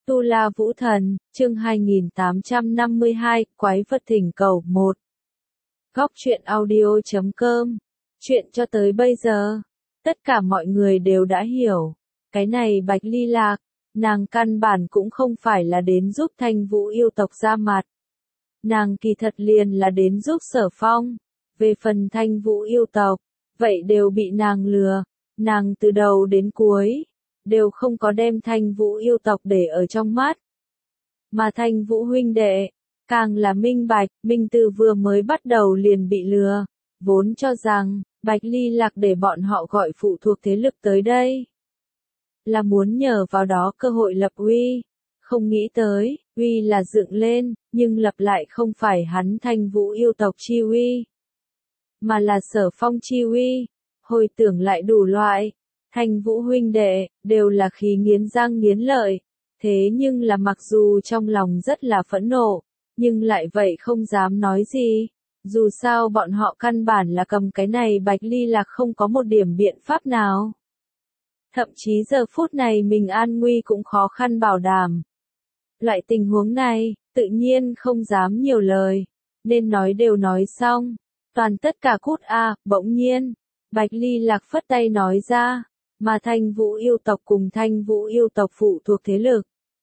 Tu La Vũ Thần, chương 2852, Quái vật thỉnh cầu 1. Góc truyện audio.com. Chuyện cho tới bây giờ, tất cả mọi người đều đã hiểu. Cái này Bạch Ly Lạc, nàng căn bản cũng không phải là đến giúp Thanh Vũ yêu tộc ra mặt. Nàng kỳ thật liền là đến giúp Sở Phong. Về phần Thanh Vũ yêu tộc, vậy đều bị nàng lừa. Nàng từ đầu đến cuối đều không có đem Thanh Vũ yêu tộc để ở trong mắt. Mà Thanh Vũ huynh đệ, càng là minh bạch, Minh Tư vừa mới bắt đầu liền bị lừa, vốn cho rằng, Bạch Ly Lạc để bọn họ gọi phụ thuộc thế lực tới đây. Là muốn nhờ vào đó cơ hội lập uy, không nghĩ tới, uy là dựng lên, nhưng lập lại không phải hắn Thanh Vũ yêu tộc chi uy, mà là Sở Phong chi uy. Hồi tưởng lại đủ loại, Thanh Vũ huynh đệ, đều là khí nghiến răng nghiến lợi, thế nhưng là mặc dù trong lòng rất là phẫn nộ, nhưng lại vậy không dám nói gì, dù sao bọn họ căn bản là cầm cái này Bạch Ly Lạc không có một điểm biện pháp nào. Thậm chí giờ phút này mình an nguy cũng khó khăn bảo đảm. Loại tình huống này, tự nhiên không dám nhiều lời, nên nói đều nói xong, toàn tất cả cút bỗng nhiên. Bạch Ly Lạc phất tay nói ra, mà Thanh Vũ yêu tộc cùng Thanh Vũ yêu tộc phụ thuộc thế lực.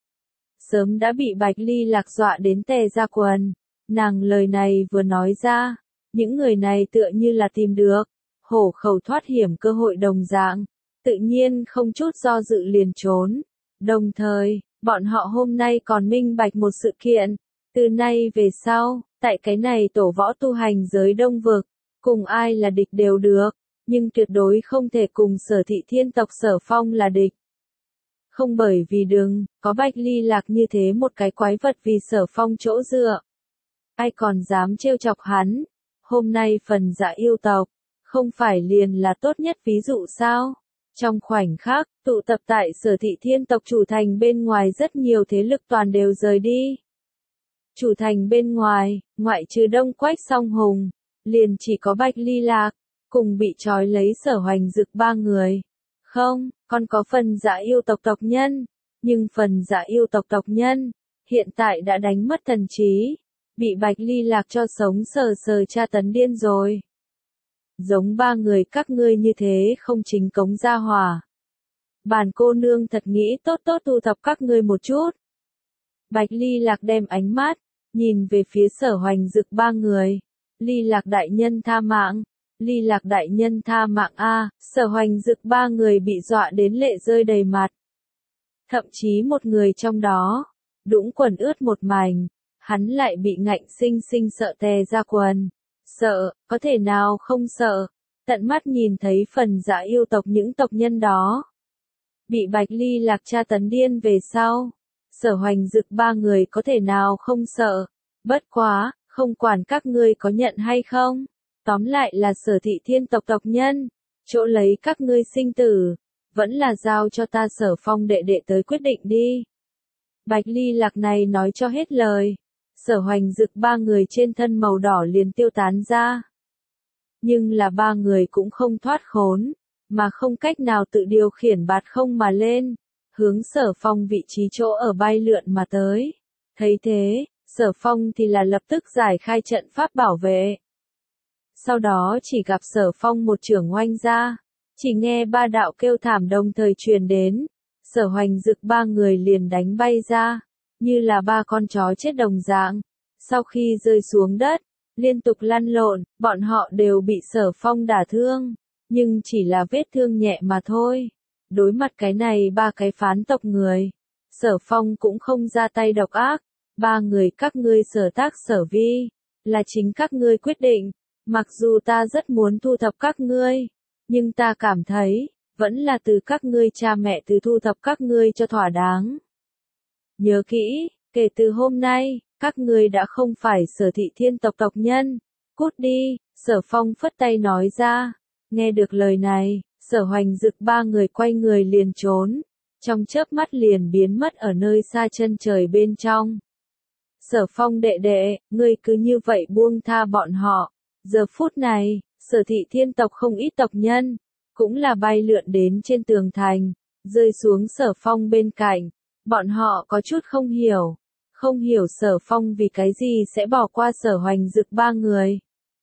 Sớm đã bị Bạch Ly Lạc dọa đến tè ra quần, nàng lời này vừa nói ra, những người này tựa như là tìm được, hổ khẩu thoát hiểm cơ hội đồng dạng, tự nhiên không chút do dự liền trốn. Đồng thời, bọn họ hôm nay còn minh bạch một sự kiện, từ nay về sau, tại cái này tổ võ tu hành giới Đông Vực, cùng ai là địch đều được. Nhưng tuyệt đối không thể cùng Sở Thị Thiên tộc Sở Phong là địch. Không bởi vì đừng, có Bạch Ly Lạc như thế một cái quái vật vì Sở Phong chỗ dựa. Ai còn dám trêu chọc hắn? Hôm nay phần Dạ yêu tộc, không phải liền là tốt nhất ví dụ sao? Trong khoảnh khắc, tụ tập tại Sở Thị Thiên tộc chủ thành bên ngoài rất nhiều thế lực toàn đều rời đi. Chủ thành bên ngoài, ngoại trừ Đông Quách Song Hùng, liền chỉ có Bạch Ly Lạc cùng bị trói lấy Sở Hoành Dực ba người. Không, còn có phần Dạ yêu tộc tộc nhân, nhưng phần Dạ yêu tộc tộc nhân, hiện tại đã đánh mất thần trí, bị Bạch Ly Lạc cho sống sờ tra tấn điên rồi. Giống ba người các ngươi như thế không chính cống gia hỏa. Bản cô nương thật nghĩ tốt thu thập các ngươi một chút. Bạch Ly Lạc đem ánh mắt, nhìn về phía Sở Hoành Dực ba người. Ly Lạc đại nhân tha mạng. Ly Lạc đại nhân tha mạng Sở Hoành Dực ba người bị dọa đến lệ rơi đầy mặt. Thậm chí một người trong đó, đũng quần ướt một mảnh, hắn lại bị ngạnh sinh sợ tè ra quần. Sợ, có thể nào không sợ, tận mắt nhìn thấy phần Dạ yêu tộc những tộc nhân đó. Bị Bạch Ly Lạc tra tấn điên về sau, Sở Hoành Dực ba người có thể nào không sợ, bất quá, không quản các ngươi có nhận hay không. Tóm lại là Sở Thị Thiên tộc tộc nhân, chỗ lấy các ngươi sinh tử, vẫn là giao cho ta Sở Phong đệ đệ tới quyết định đi. Bạch Ly Lạc này nói cho hết lời, Sở Hoành Dực ba người trên thân màu đỏ liền tiêu tán ra. Nhưng là ba người cũng không thoát khốn, mà không cách nào tự điều khiển bạt không mà lên, hướng Sở Phong vị trí chỗ ở bay lượn mà tới. Thấy thế, Sở Phong thì là lập tức giải khai trận pháp bảo vệ. Sau đó chỉ gặp Sở Phong một chưởng oanh ra, chỉ nghe ba đạo kêu thảm đồng thời truyền đến, Sở Hoành Dực ba người liền đánh bay ra, như là ba con chó chết đồng dạng. Sau khi rơi xuống đất, liên tục lăn lộn, bọn họ đều bị Sở Phong đả thương, nhưng chỉ là vết thương nhẹ mà thôi. Đối mặt cái này ba cái phán tộc người, Sở Phong cũng không ra tay độc ác, ba người các ngươi sở tác sở vi, là chính các ngươi quyết định. Mặc dù ta rất muốn thu thập các ngươi, nhưng ta cảm thấy, vẫn là từ các ngươi cha mẹ từ thu thập các ngươi cho thỏa đáng. Nhớ kỹ, kể từ hôm nay, các ngươi đã không phải Sở Thị Thiên tộc tộc nhân. Cút đi, Sở Phong phất tay nói ra. Nghe được lời này, Sở Hoành Dực ba người quay người liền trốn, trong chớp mắt liền biến mất ở nơi xa chân trời bên trong. Sở Phong đệ đệ, ngươi cứ như vậy buông tha bọn họ. Giờ phút này, Sở Thị Thiên tộc không ít tộc nhân, cũng là bay lượn đến trên tường thành, rơi xuống Sở Phong bên cạnh, Bọn họ có chút không hiểu. Không hiểu Sở Phong vì cái gì sẽ bỏ qua Sở Hoành Dực ba người.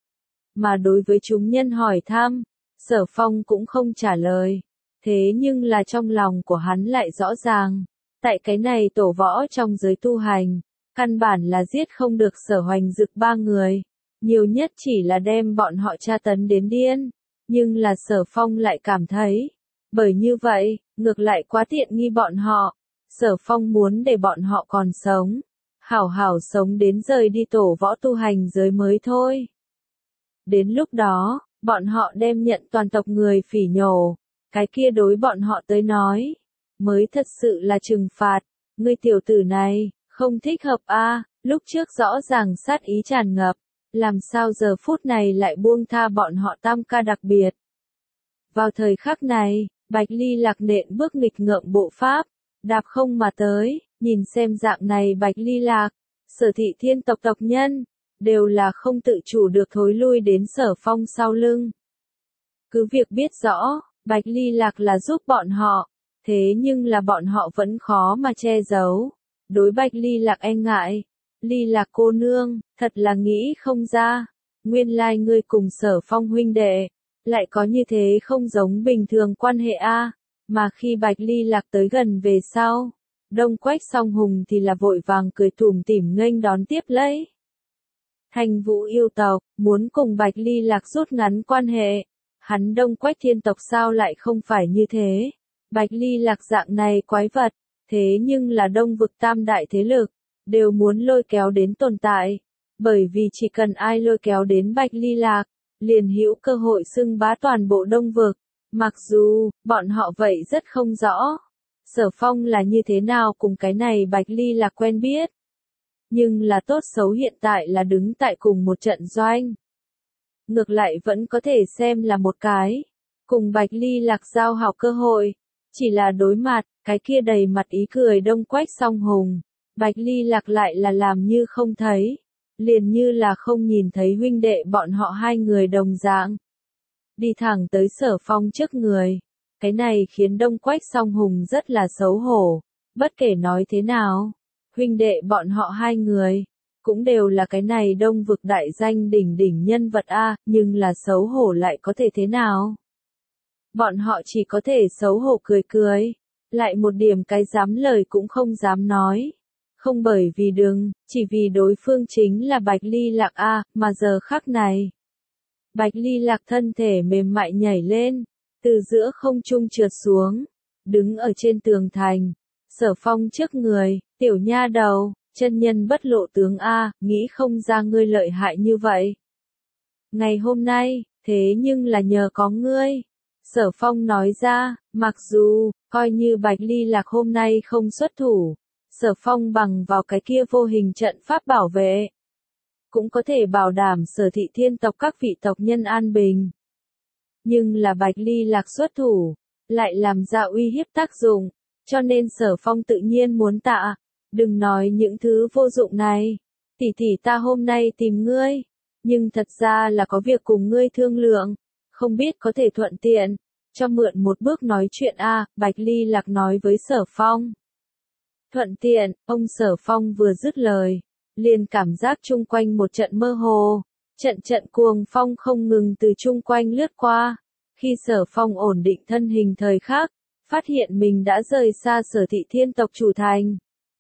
Mà đối với chúng nhân hỏi thăm, Sở Phong cũng không trả lời. Thế nhưng là trong lòng của hắn lại rõ ràng. Tại cái này tổ võ trong giới tu hành, căn bản là giết không được Sở Hoành Dực ba người. Nhiều nhất chỉ là đem bọn họ tra tấn đến điên. Nhưng là Sở Phong lại cảm thấy, bởi như vậy, ngược lại quá tiện nghi bọn họ. Sở Phong muốn để bọn họ còn sống. Hảo hảo sống đến rời đi tổ võ tu hành giới mới thôi. Đến lúc đó, bọn họ đem nhận toàn tộc người phỉ nhổ. Cái kia đối bọn họ tới nói, mới thật sự là trừng phạt. Ngươi tiểu tử này, không thích hợp a, lúc trước rõ ràng sát ý tràn ngập. Làm sao giờ phút này lại buông tha bọn họ tam ca đặc biệt. Vào thời khắc này, Bạch Ly Lạc nện bước nghịch ngợm bộ pháp, đạp không mà tới, nhìn xem dạng này Bạch Ly Lạc, Sở Thị Thiên tộc tộc nhân, đều là không tự chủ được thối lui đến Sở Phong sau lưng. Cứ việc biết rõ, Bạch Ly Lạc là giúp bọn họ, thế nhưng là bọn họ vẫn khó mà che giấu. Đối Bạch Ly Lạc e ngại, Ly Lạc cô nương, thật là nghĩ không ra, nguyên lai ngươi cùng Sở Phong huynh đệ, lại có như thế không giống bình thường quan hệ a. Mà khi Bạch Ly Lạc tới gần về sau, Đông Quách Song Hùng thì là vội vàng cười tủm tỉm nghênh đón tiếp lấy. Thanh Vũ yêu tộc, muốn cùng Bạch Ly Lạc rút ngắn quan hệ, hắn Đông Quách Thiên tộc sao lại không phải như thế. Bạch Ly Lạc dạng này quái vật, thế nhưng là Đông vực tam đại thế lực, đều muốn lôi kéo đến tồn tại, bởi vì chỉ cần ai lôi kéo đến Bạch Ly Lạc, liền hữu cơ hội xưng bá toàn bộ Đông vực. Mặc dù, bọn họ vậy rất không rõ, Sở Phong là như thế nào cùng cái này Bạch Ly Lạc quen biết. Nhưng là tốt xấu hiện tại là đứng tại cùng một trận doanh. Ngược lại vẫn có thể xem là một cái, cùng Bạch Ly Lạc giao hảo cơ hội, chỉ là đối mặt, cái kia đầy mặt ý cười Đông Quách Song Hùng, Bạch Ly Lạc lại là làm như không thấy, liền như là không nhìn thấy huynh đệ bọn họ hai người đồng dạng. Đi thẳng tới Sở Phong trước người, cái này khiến Đông Quách Song Hùng rất là xấu hổ, bất kể nói thế nào, huynh đệ bọn họ hai người, cũng đều là cái này Đông vực đại danh đỉnh đỉnh nhân vật a, nhưng là xấu hổ lại có thể thế nào? Bọn họ chỉ có thể xấu hổ cười cười, lại một điểm cái dám lời cũng không dám nói. Không bởi vì đừng, chỉ vì đối phương chính là Bạch Ly Lạc a, mà giờ khắc này. Bạch Ly Lạc thân thể mềm mại nhảy lên, từ giữa không trung trượt xuống, đứng ở trên tường thành, Sở Phong trước người, tiểu nha đầu, chân nhân bất lộ tướng a, nghĩ không ra ngươi lợi hại như vậy. Ngày hôm nay, thế nhưng là nhờ có ngươi. Sở Phong nói ra, mặc dù, coi như Bạch Ly Lạc hôm nay không xuất thủ, Sở Phong bằng vào cái kia vô hình trận pháp bảo vệ, cũng có thể bảo đảm Sở Thị Thiên tộc các vị tộc nhân an bình. Nhưng là Bạch Ly Lạc xuất thủ, lại làm ra uy hiếp tác dụng, cho nên Sở Phong tự nhiên muốn tạ, đừng nói những thứ vô dụng này, tỷ tỷ ta hôm nay tìm ngươi, nhưng thật ra là có việc cùng ngươi thương lượng, không biết có thể thuận tiện, cho mượn một bước nói chuyện a. Bạch Ly Lạc nói với Sở Phong. Thuận tiện, ông Sở Phong vừa dứt lời, liền cảm giác chung quanh một trận mơ hồ, trận cuồng phong không ngừng từ chung quanh lướt qua. Khi Sở Phong ổn định thân hình thời khắc, phát hiện mình đã rời xa Sở Thị Thiên tộc chủ thành,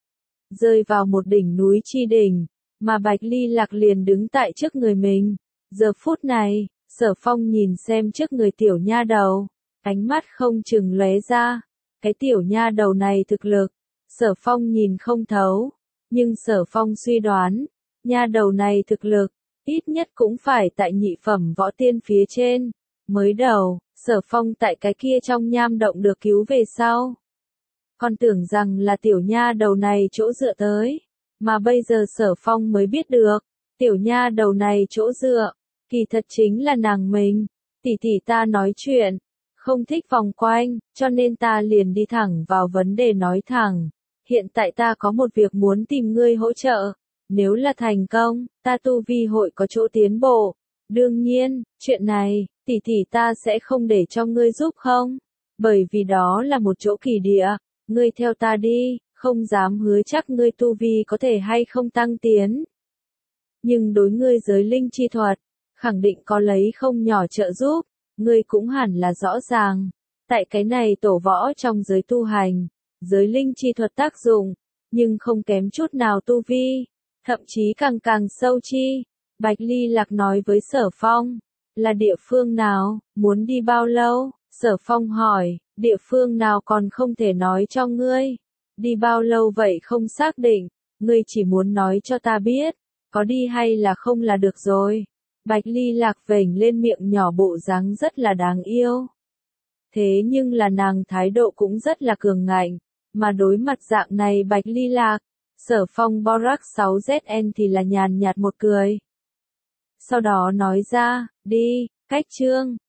rơi vào một đỉnh núi chi đỉnh, mà Bạch Ly Lạc liền đứng tại trước người mình. Giờ phút này, Sở Phong nhìn xem trước người tiểu nha đầu, ánh mắt không chừng lóe ra, cái tiểu nha đầu này thực lực, Sở Phong nhìn không thấu, nhưng Sở Phong suy đoán, nha đầu này thực lực, ít nhất cũng phải tại nhị phẩm võ tiên phía trên. Mới đầu, Sở Phong tại cái kia trong nham động được cứu về sau, còn tưởng rằng là tiểu nha đầu này chỗ dựa tới, mà bây giờ Sở Phong mới biết được, tiểu nha đầu này chỗ dựa, kỳ thật chính là nàng mình. Tỷ tỷ ta nói chuyện, không thích vòng quanh, cho nên ta liền đi thẳng vào vấn đề nói thẳng. Hiện tại ta có một việc muốn tìm ngươi hỗ trợ, nếu là thành công, ta tu vi hội có chỗ tiến bộ. Đương nhiên, chuyện này, tỷ tỷ ta sẽ không để cho ngươi giúp không, bởi vì đó là một chỗ kỳ địa, ngươi theo ta đi, không dám hứa chắc ngươi tu vi có thể hay không tăng tiến. Nhưng đối ngươi giới linh chi thuật, khẳng định có lấy không nhỏ trợ giúp, ngươi cũng hẳn là rõ ràng. Tại cái này tổ võ trong giới tu hành, giới linh chi thuật tác dụng, nhưng không kém chút nào tu vi, thậm chí càng sâu chi. Bạch Ly Lạc nói với Sở Phong, là địa phương nào, muốn đi bao lâu? Sở Phong hỏi, địa phương nào còn không thể nói cho ngươi. Đi bao lâu vậy không xác định, ngươi chỉ muốn nói cho ta biết, có đi hay là không là được rồi. Bạch Ly Lạc vểnh lên miệng nhỏ bộ dáng rất là đáng yêu. Thế nhưng là nàng thái độ cũng rất là cường ngạnh, mà đối mặt dạng này Bạch Ly Lạc, Sở Phong Borac 6ZN thì là nhàn nhạt một cười. Sau đó nói ra, đi, cách chương.